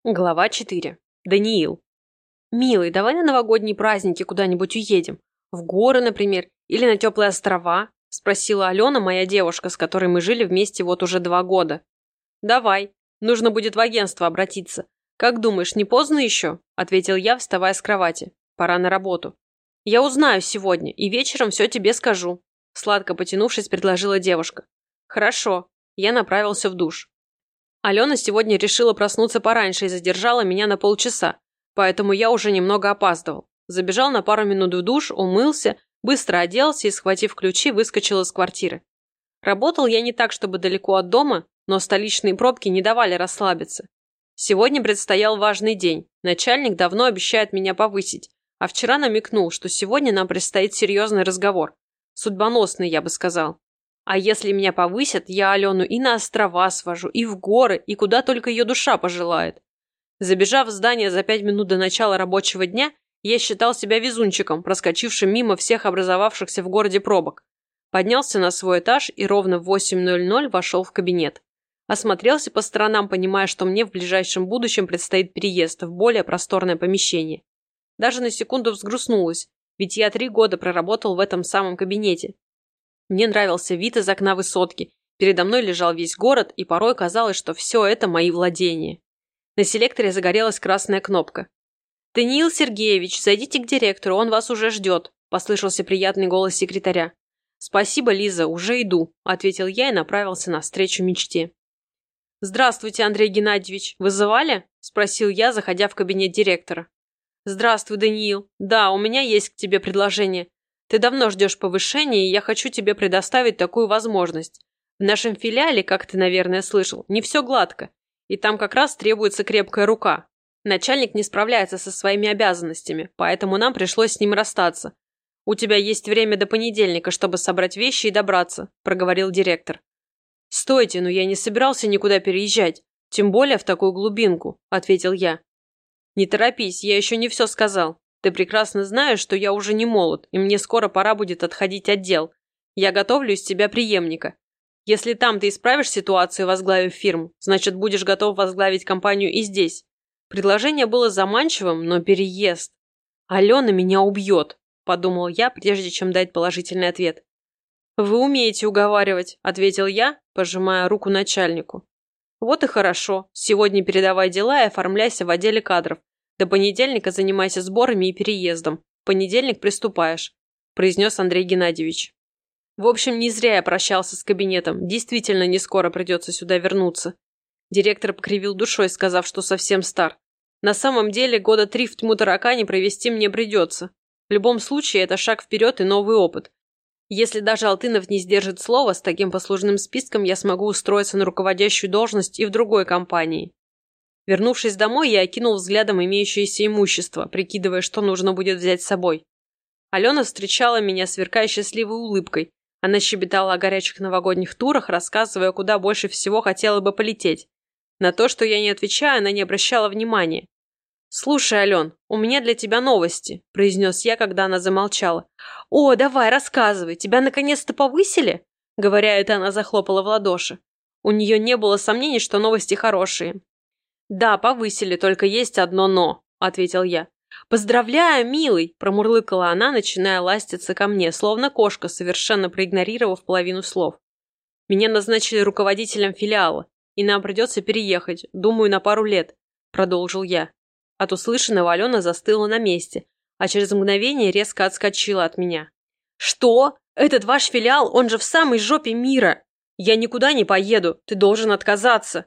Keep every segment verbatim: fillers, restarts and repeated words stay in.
Глава четыре. Даниил. «Милый, давай на новогодние праздники куда-нибудь уедем. В горы, например, или на теплые острова?» – спросила Алена, моя девушка, с которой мы жили вместе вот уже два года. «Давай. Нужно будет в агентство обратиться. Как думаешь, не поздно еще?» – ответил я, вставая с кровати. «Пора на работу». «Я узнаю сегодня и вечером все тебе скажу», – сладко потянувшись, предложила девушка. «Хорошо». Я направился в душ. Алена сегодня решила проснуться пораньше и задержала меня на полчаса, поэтому я уже немного опаздывал. Забежал на пару минут в душ, умылся, быстро оделся и, схватив ключи, выскочил из квартиры. Работал я не так, чтобы далеко от дома, но столичные пробки не давали расслабиться. Сегодня предстоял важный день. Начальник давно обещает меня повысить, а вчера намекнул, что сегодня нам предстоит серьезный разговор. Судьбоносный, я бы сказал. А если меня повысят, я Алену и на острова свожу, и в горы, и куда только ее душа пожелает. Забежав в здание за пять минут до начала рабочего дня, я считал себя везунчиком, проскочившим мимо всех образовавшихся в городе пробок. Поднялся на свой этаж и ровно в восемь ноль ноль вошел в кабинет. Осмотрелся по сторонам, понимая, что мне в ближайшем будущем предстоит переезд в более просторное помещение. Даже на секунду взгрустнулась, ведь я три года проработал в этом самом кабинете. Мне нравился вид из окна высотки, передо мной лежал весь город, и порой казалось, что все это мои владения. На селекторе загорелась красная кнопка. «Даниил Сергеевич, зайдите к директору, он вас уже ждет», – послышался приятный голос секретаря. «Спасибо, Лиза, уже иду», – ответил я и направился навстречу мечте. «Здравствуйте, Андрей Геннадьевич, вызывали?» – спросил я, заходя в кабинет директора. «Здравствуй, Даниил. Да, у меня есть к тебе предложение. Ты давно ждешь повышения, и я хочу тебе предоставить такую возможность. В нашем филиале, как ты, наверное, слышал, не все гладко, и там как раз требуется крепкая рука. Начальник не справляется со своими обязанностями, поэтому нам пришлось с ним расстаться. У тебя есть время до понедельника, чтобы собрать вещи и добраться», – проговорил директор. «Стойте, но я не собирался никуда переезжать, тем более в такую глубинку», – ответил я. «Не торопись, я еще не все сказал. Ты прекрасно знаешь, что я уже не молод, и мне скоро пора будет отходить от дел. Я готовлю из тебя преемника. Если там ты исправишь ситуацию, возглавив фирму, значит, будешь готов возглавить компанию и здесь». Предложение было заманчивым, но переезд. «Алена меня убьет», – подумал я, прежде чем дать положительный ответ. «Вы умеете уговаривать», – ответил я, пожимая руку начальнику. «Вот и хорошо. Сегодня передавай дела и оформляйся в отделе кадров. До понедельника занимайся сборами и переездом. В понедельник приступаешь», – произнес Андрей Геннадьевич. В общем, не зря я прощался с кабинетом. Действительно, не скоро придется сюда вернуться. Директор покривил душой, сказав, что совсем стар. На самом деле, года три в тьму таракани провести мне придется. В любом случае, это шаг вперед и новый опыт. Если даже Алтынов не сдержит слова, с таким послужным списком я смогу устроиться на руководящую должность и в другой компании. Вернувшись домой, я окинул взглядом имеющееся имущество, прикидывая, что нужно будет взять с собой. Алена встречала меня, сверкая счастливой улыбкой. Она щебетала о горячих новогодних турах, рассказывая, куда больше всего хотела бы полететь. На то, что я не отвечаю, она не обращала внимания. «Слушай, Ален, у меня для тебя новости», – произнес я, когда она замолчала. «О, давай, рассказывай, тебя наконец-то повысили?» Говоря это, она захлопала в ладоши. У нее не было сомнений, что новости хорошие. «Да, повысили, только есть одно «но», – ответил я. «Поздравляю, милый!» – промурлыкала она, начиная ластиться ко мне, словно кошка, совершенно проигнорировав половину слов. «Меня назначили руководителем филиала, и нам придется переехать, думаю, на пару лет», – продолжил я. От услышанного Алена застыла на месте, а через мгновение резко отскочила от меня. «Что? Этот ваш филиал, он же в самой жопе мира! Я никуда не поеду, ты должен отказаться!»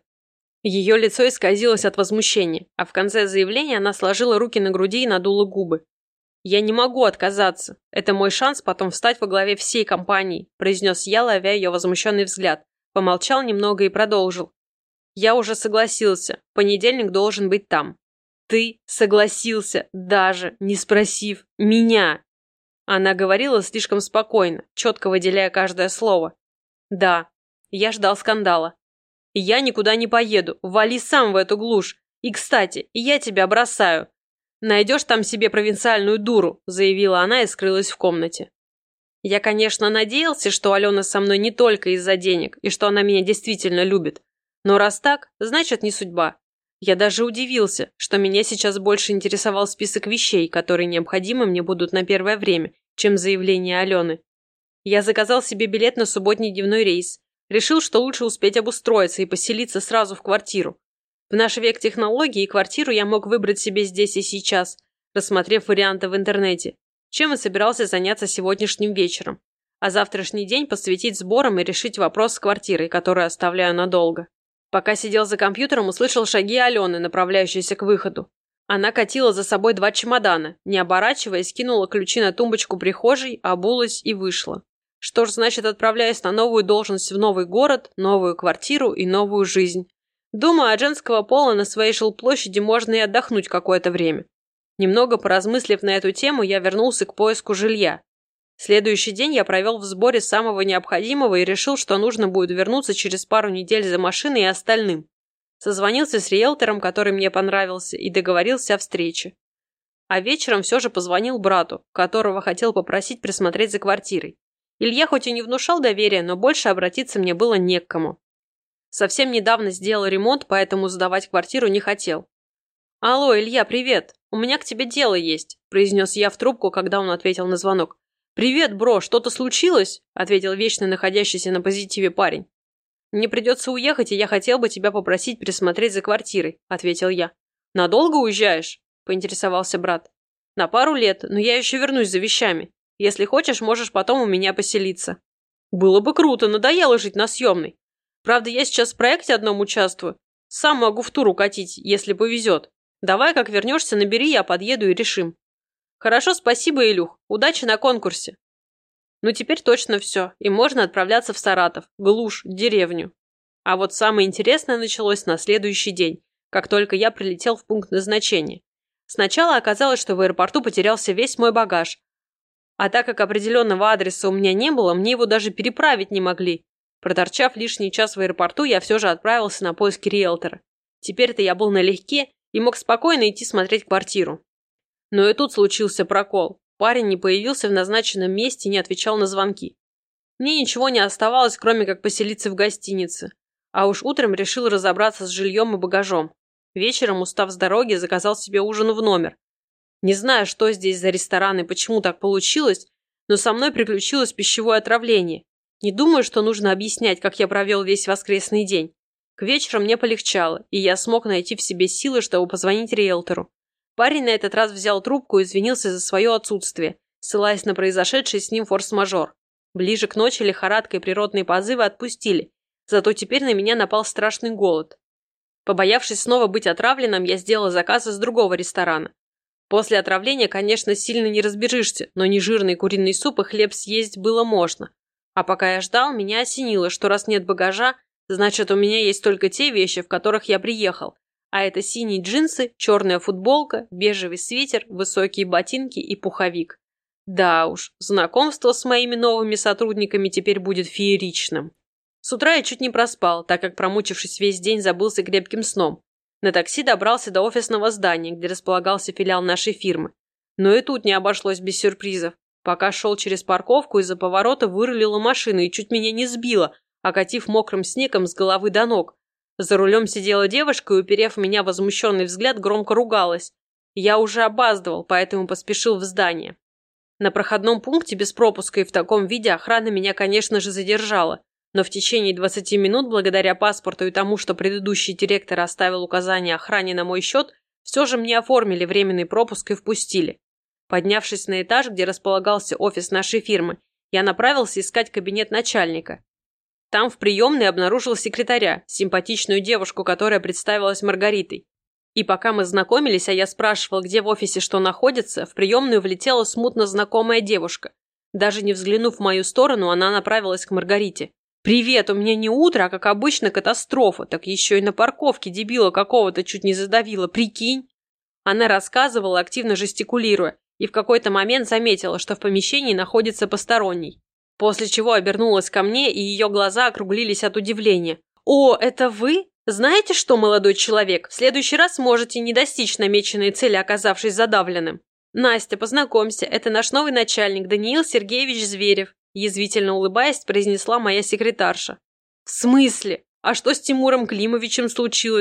Ее лицо исказилось от возмущения, а в конце заявления она сложила руки на груди и надула губы. «Я не могу отказаться. Это мой шанс потом встать во главе всей компании», произнес я, ловя ее возмущенный взгляд. Помолчал немного и продолжил. «Я уже согласился. В понедельник должен быть там». «Ты согласился, даже не спросив меня!» Она говорила слишком спокойно, четко выделяя каждое слово. «Да, я ждал скандала. Я никуда не поеду, вали сам в эту глушь. И, кстати, я тебя бросаю. Найдешь там себе провинциальную дуру», заявила она и скрылась в комнате. Я, конечно, надеялся, что Алена со мной не только из-за денег, и что она меня действительно любит. Но раз так, значит, не судьба. Я даже удивился, что меня сейчас больше интересовал список вещей, которые необходимы мне будут на первое время, чем заявление Алены. Я заказал себе билет на субботний дневной рейс. Решил, что лучше успеть обустроиться и поселиться сразу в квартиру. В наш век технологий квартиру я мог выбрать себе здесь и сейчас, рассмотрев варианты в интернете, чем и собирался заняться сегодняшним вечером, а завтрашний день посвятить сборам и решить вопрос с квартирой, которую оставляю надолго. Пока сидел за компьютером, услышал шаги Алены, направляющиеся к выходу. Она катила за собой два чемодана, не оборачиваясь, кинула ключи на тумбочку прихожей, обулась и вышла. Что ж, значит, отправляюсь на новую должность в новый город, новую квартиру и новую жизнь. Думаю, от женского пола на своей жилплощади можно и отдохнуть какое-то время. Немного поразмыслив на эту тему, я вернулся к поиску жилья. Следующий день я провел в сборе самого необходимого и решил, что нужно будет вернуться через пару недель за машиной и остальным. Созвонился с риэлтором, который мне понравился, и договорился о встрече. А вечером все же позвонил брату, которого хотел попросить присмотреть за квартирой. Илья хоть и не внушал доверия, но больше обратиться мне было не к кому. Совсем недавно сделал ремонт, поэтому сдавать квартиру не хотел. «Алло, Илья, привет! У меня к тебе дело есть», – произнес я в трубку, когда он ответил на звонок. «Привет, бро, что-то случилось?» – ответил вечно находящийся на позитиве парень. «Мне придется уехать, и я хотел бы тебя попросить присмотреть за квартирой», – ответил я. «Надолго уезжаешь?» – поинтересовался брат. «На пару лет, но я еще вернусь за вещами. Если хочешь, можешь потом у меня поселиться». «Было бы круто, надоело жить на съемной. Правда, я сейчас в проекте одном участвую. Сам могу в тур укатить, если повезет. Давай, как вернешься, набери, я подъеду и решим». «Хорошо, спасибо, Илюх. Удачи на конкурсе». Ну теперь точно все, и можно отправляться в Саратов, глушь, деревню. А вот самое интересное началось на следующий день, как только я прилетел в пункт назначения. Сначала оказалось, что в аэропорту потерялся весь мой багаж. А так как определенного адреса у меня не было, мне его даже переправить не могли. Проторчав лишний час в аэропорту, я все же отправился на поиски риэлтора. Теперь-то я был налегке и мог спокойно идти смотреть квартиру. Но и тут случился прокол. Парень не появился в назначенном месте и не отвечал на звонки. Мне ничего не оставалось, кроме как поселиться в гостинице. А уж утром решил разобраться с жильем и багажом. Вечером, устав с дороги, заказал себе ужин в номер. Не знаю, что здесь за ресторан и почему так получилось, но со мной приключилось пищевое отравление. Не думаю, что нужно объяснять, как я провел весь воскресный день. К вечеру мне полегчало, и я смог найти в себе силы, чтобы позвонить риэлтору. Парень на этот раз взял трубку и извинился за свое отсутствие, ссылаясь на произошедший с ним форс-мажор. Ближе к ночи лихорадка и природные позывы отпустили, зато теперь на меня напал страшный голод. Побоявшись снова быть отравленным, я сделал заказ из другого ресторана. После отравления, конечно, сильно не разбежишься, но нежирный куриный суп и хлеб съесть было можно. А пока я ждал, меня осенило, что раз нет багажа, значит, у меня есть только те вещи, в которых я приехал. А это синие джинсы, черная футболка, бежевый свитер, высокие ботинки и пуховик. Да уж, знакомство с моими новыми сотрудниками теперь будет фееричным. С утра я чуть не проспал, так как, промучившись весь день, забылся крепким сном. На такси добрался до офисного здания, где располагался филиал нашей фирмы. Но и тут не обошлось без сюрпризов. Пока шел через парковку, из-за поворота вырулила машина и чуть меня не сбила, окатив мокрым снегом с головы до ног. За рулем сидела девушка и, уперев в меня возмущенный взгляд, громко ругалась. Я уже опаздывал, поэтому поспешил в здание. На проходном пункте без пропуска и в таком виде охрана меня, конечно же, задержала. Но в течение двадцати минут, благодаря паспорту и тому, что предыдущий директор оставил указание охране на мой счет, все же мне оформили временный пропуск и впустили. Поднявшись на этаж, где располагался офис нашей фирмы, я направился искать кабинет начальника. Там в приемной обнаружил секретаря, симпатичную девушку, которая представилась Маргаритой. И пока мы знакомились, а я спрашивал, где в офисе что находится, в приемную влетела смутно знакомая девушка. Даже не взглянув в мою сторону, она направилась к Маргарите. «Привет, у меня не утро, а как обычно катастрофа, так еще и на парковке дебила какого-то чуть не задавила, прикинь». Она рассказывала, активно жестикулируя, и в какой-то момент заметила, что в помещении находится посторонний. После чего обернулась ко мне, и ее глаза округлились от удивления. «О, это вы? Знаете что, молодой человек, в следующий раз можете не достичь намеченной цели, оказавшись задавленным. Настя, познакомься, это наш новый начальник Даниил Сергеевич Зверев», язвительно улыбаясь, произнесла моя секретарша. «В смысле? А что с Тимуром Климовичем случилось?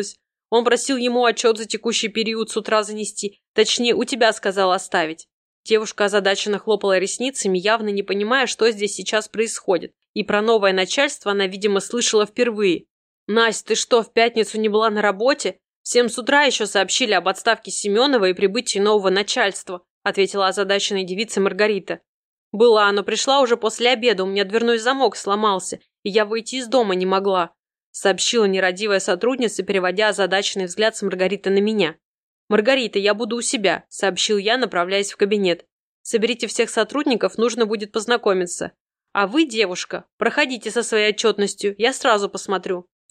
Он просил ему отчет за текущий период с утра занести, точнее, у тебя сказал оставить». Девушка озадаченно хлопала ресницами, явно не понимая, что здесь сейчас происходит. И про новое начальство она, видимо, слышала впервые. «Настя, ты что, в пятницу не была на работе? Всем с утра еще сообщили об отставке Семенова и прибытии нового начальства», ответила озадаченная девица Маргарита. «Была, но пришла уже после обеда, у меня дверной замок сломался, и я выйти из дома не могла», сообщила нерадивая сотрудница, переводя озадаченный взгляд с Маргариты на меня. «Маргарита, я буду у себя», – сообщил я, направляясь в кабинет. «Соберите всех сотрудников, нужно будет познакомиться. А вы, девушка, проходите со своей отчетностью, я сразу посмотрю».